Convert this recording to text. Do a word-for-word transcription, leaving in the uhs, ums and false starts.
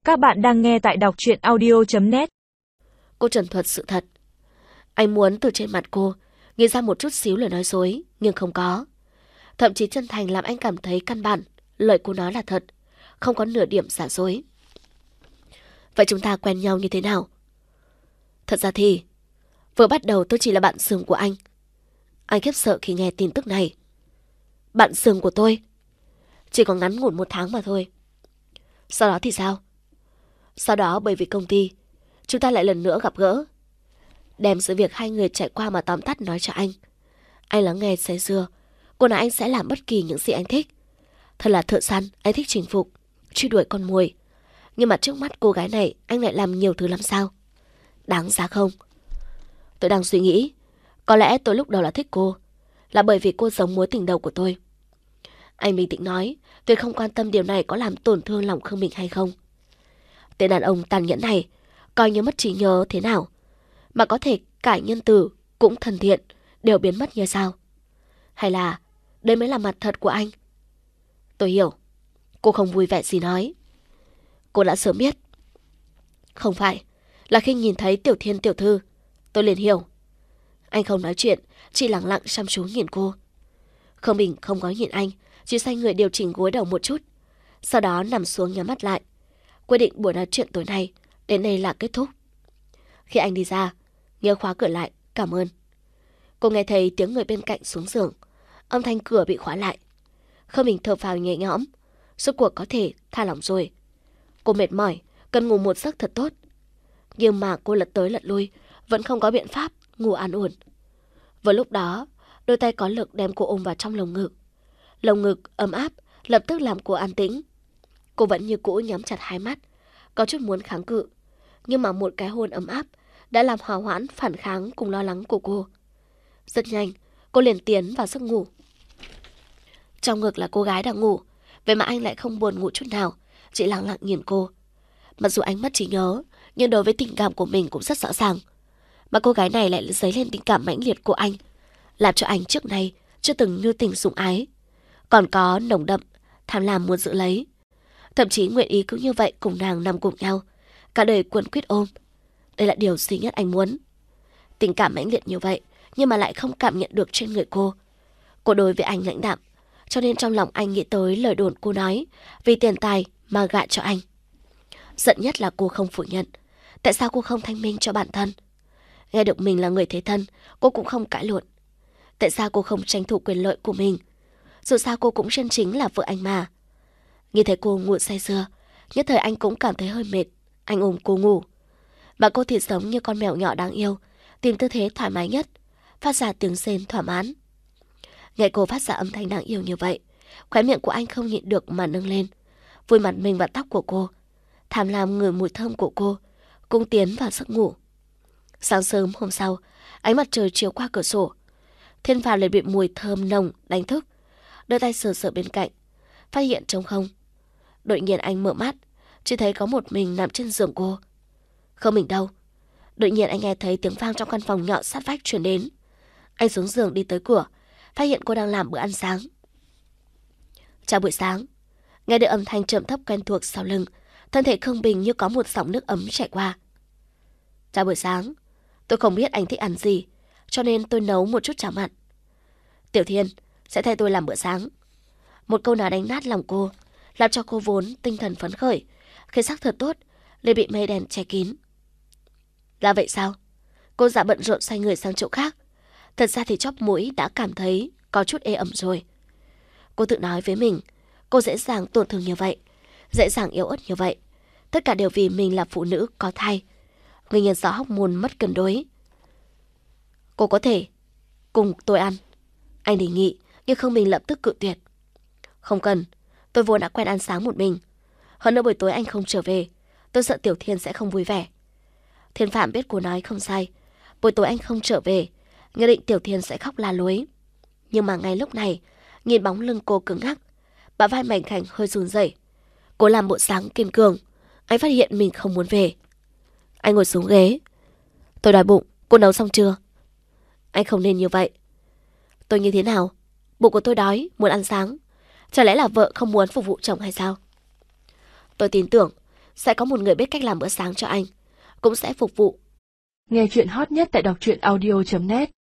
Các bạn đang nghe tại đọc truyện audio chấm net. Cô trần thuật sự thật. Anh muốn từ trên mặt cô nghĩ ra một chút xíu lời nói dối, nhưng không có. Thậm chí chân thành làm anh cảm thấy căn bản lời cô nói là thật, không có nửa điểm giả dối. Vậy chúng ta quen nhau như thế nào? Thật ra thì vừa bắt đầu tôi chỉ là bạn giường của anh. Anh khiếp sợ khi nghe tin tức này. Bạn giường của tôi? Chỉ có ngắn ngủn một tháng mà thôi. Sau đó thì sao? Sau đó bởi vì công ty, chúng ta lại lần nữa gặp gỡ. Đem sự việc hai người trải qua mà tóm tắt nói cho anh. Anh lắng nghe say sưa. Cô nói anh sẽ làm bất kỳ những gì anh thích. Thật là thợ săn, anh thích chinh phục, truy đuổi con mồi. Nhưng mà trước mắt cô gái này anh lại làm nhiều thứ lắm sao? Đáng giá không? Tôi đang suy nghĩ, có lẽ tôi lúc đầu là thích cô, là bởi vì cô giống mối tình đầu của tôi. Anh bình tĩnh nói, tuyệt không quan tâm điều này có làm tổn thương lòng Khương Bình hay không. Tên đàn ông tàn nhẫn này, coi như mất trí nhớ thế nào, mà có thể cả nhân từ cũng thân thiện đều biến mất như sao? Hay là đây mới là mặt thật của anh? Tôi hiểu. Cô không vui vẻ gì nói. Cô đã sớm biết. Không phải, là khi nhìn thấy Tiểu Thiên tiểu thư, tôi liền hiểu. Anh không nói chuyện, chỉ lặng lặng chăm chú nhìn cô. Khương Bình không có nhìn anh, chỉ xoay người điều chỉnh gối đầu một chút, sau đó nằm xuống nhắm mắt lại. Quyết định buổi nói chuyện tối nay đến đây là kết thúc. Khi anh đi ra, nhớ khóa cửa lại, cảm ơn. Cô nghe thấy tiếng người bên cạnh xuống giường, âm thanh cửa bị khóa lại. Khương Bình thở phào nhẹ nhõm, rốt cuộc có thể tha lỏng rồi. Cô mệt mỏi, cần ngủ một giấc thật tốt. Nhưng mà cô lật tới lật lui, vẫn không có biện pháp ngủ an ổn. Vừa lúc đó, đôi tay có lực đem cô ôm vào trong lồng ngực. Lồng ngực ấm áp, lập tức làm cô an tĩnh. Cô vẫn như cũ nhắm chặt hai mắt, có chút muốn kháng cự. Nhưng mà một cái hôn ấm áp đã làm hòa hoãn phản kháng cùng lo lắng của cô. Rất nhanh, cô liền tiến vào giấc ngủ. Trong ngực là cô gái đang ngủ, vậy mà anh lại không buồn ngủ chút nào, chỉ lặng lặng nhìn cô. Mặc dù anh mất trí nhớ, nhưng đối với tình cảm của mình cũng rất rõ ràng. Mà cô gái này lại dấy lên tình cảm mãnh liệt của anh, làm cho anh trước nay chưa từng như tình sủng ái, còn có nồng đậm tham lam muốn giữ lấy. Thậm chí nguyện ý cứ như vậy cùng nàng nằm cùng nhau, cả đời quấn quýt ôm. Đây là điều duy nhất anh muốn. Tình cảm mãnh liệt như vậy, nhưng mà lại không cảm nhận được trên người cô. Cô đối với anh lãnh đạm, cho nên trong lòng anh nghĩ tới lời đồn cô nói vì tiền tài mà gạ cho anh. Giận nhất là cô không phủ nhận. Tại sao cô không thanh minh cho bản thân? Nghe được mình là người thế thân, cô cũng không cãi lộn. Tại sao cô không tranh thủ quyền lợi của mình? Dù sao cô cũng chân chính là vợ anh mà. Nhìn thấy cô ngủ say sưa, nhất thời anh cũng cảm thấy hơi mệt. Anh ôm cô ngủ. Mà cô thì giống như con mèo nhỏ đáng yêu, tìm tư thế thoải mái nhất, phát ra tiếng rên thỏa mãn. Nghe cô phát ra âm thanh đáng yêu như vậy, khóe miệng của anh không nhịn được mà nâng lên, vùi mặt mình vào tóc của cô, tham lam ngửi mùi thơm của cô, cũng tiến vào giấc ngủ. Sáng sớm hôm sau, ánh mặt trời chiếu qua cửa sổ, Thiên Phàm liền bị mùi thơm nồng đánh thức, đưa tay sờ sờ bên cạnh, phát hiện trống không. Đột nhiên anh mở mắt, chỉ thấy có một mình nằm trên giường cô. Không mình đâu. Đột nhiên anh nghe thấy tiếng vang trong căn phòng nhỏ sát vách truyền đến. Anh xuống giường đi tới cửa, phát hiện cô đang làm bữa ăn sáng. Chào buổi sáng. Nghe được âm thanh trầm thấp quen thuộc sau lưng, thân thể Khương Bình như có một dòng nước ấm chảy qua. Chào buổi sáng. Tôi không biết anh thích ăn gì, cho nên tôi nấu một chút cháo mặn. Tiểu Thiên sẽ thay tôi làm bữa sáng. Một câu nói đánh nát lòng cô, làm cho cô vốn tinh thần phấn khởi, khí sắc thật tốt, liền bị mây đen che kín. Là vậy sao? Cô giả bận rộn xoay người sang chỗ khác. Thật ra thì chóp mũi đã cảm thấy có chút ê ẩm rồi. Cô tự nói với mình, cô dễ dàng tổn thương như vậy, dễ dàng yếu ớt như vậy. Tất cả đều vì mình là phụ nữ có thai, nguyên nhân do hormone mất cân đối. Cô có thể cùng tôi ăn. Anh đề nghị, nhưng không mình lập tức cự tuyệt. Không cần, tôi vốn đã quen ăn sáng một mình. Hơn nữa buổi tối anh không trở về, tôi sợ Tiểu Thiên sẽ không vui vẻ. Thiên Phạm biết cô nói không sai. Buổi tối anh không trở về, nhất định Tiểu Thiên sẽ khóc la lối. Nhưng mà ngay lúc này, nhìn bóng lưng cô cứng ngắc, bả vai mảnh khảnh hơi run rẩy. Cô làm bộ dáng kiên cường. Anh phát hiện mình không muốn về. Anh ngồi xuống ghế. Tôi đói bụng, cô nấu xong chưa? Anh không nên như vậy. Tôi như thế nào? Bụng của tôi đói, muốn ăn sáng. Chả lẽ là vợ không muốn phục vụ chồng hay sao? Tôi tin tưởng, sẽ có một người biết cách làm bữa sáng cho anh, cũng sẽ phục vụ. Nghe chuyện hot nhất tại đọc truyện audio chấm net.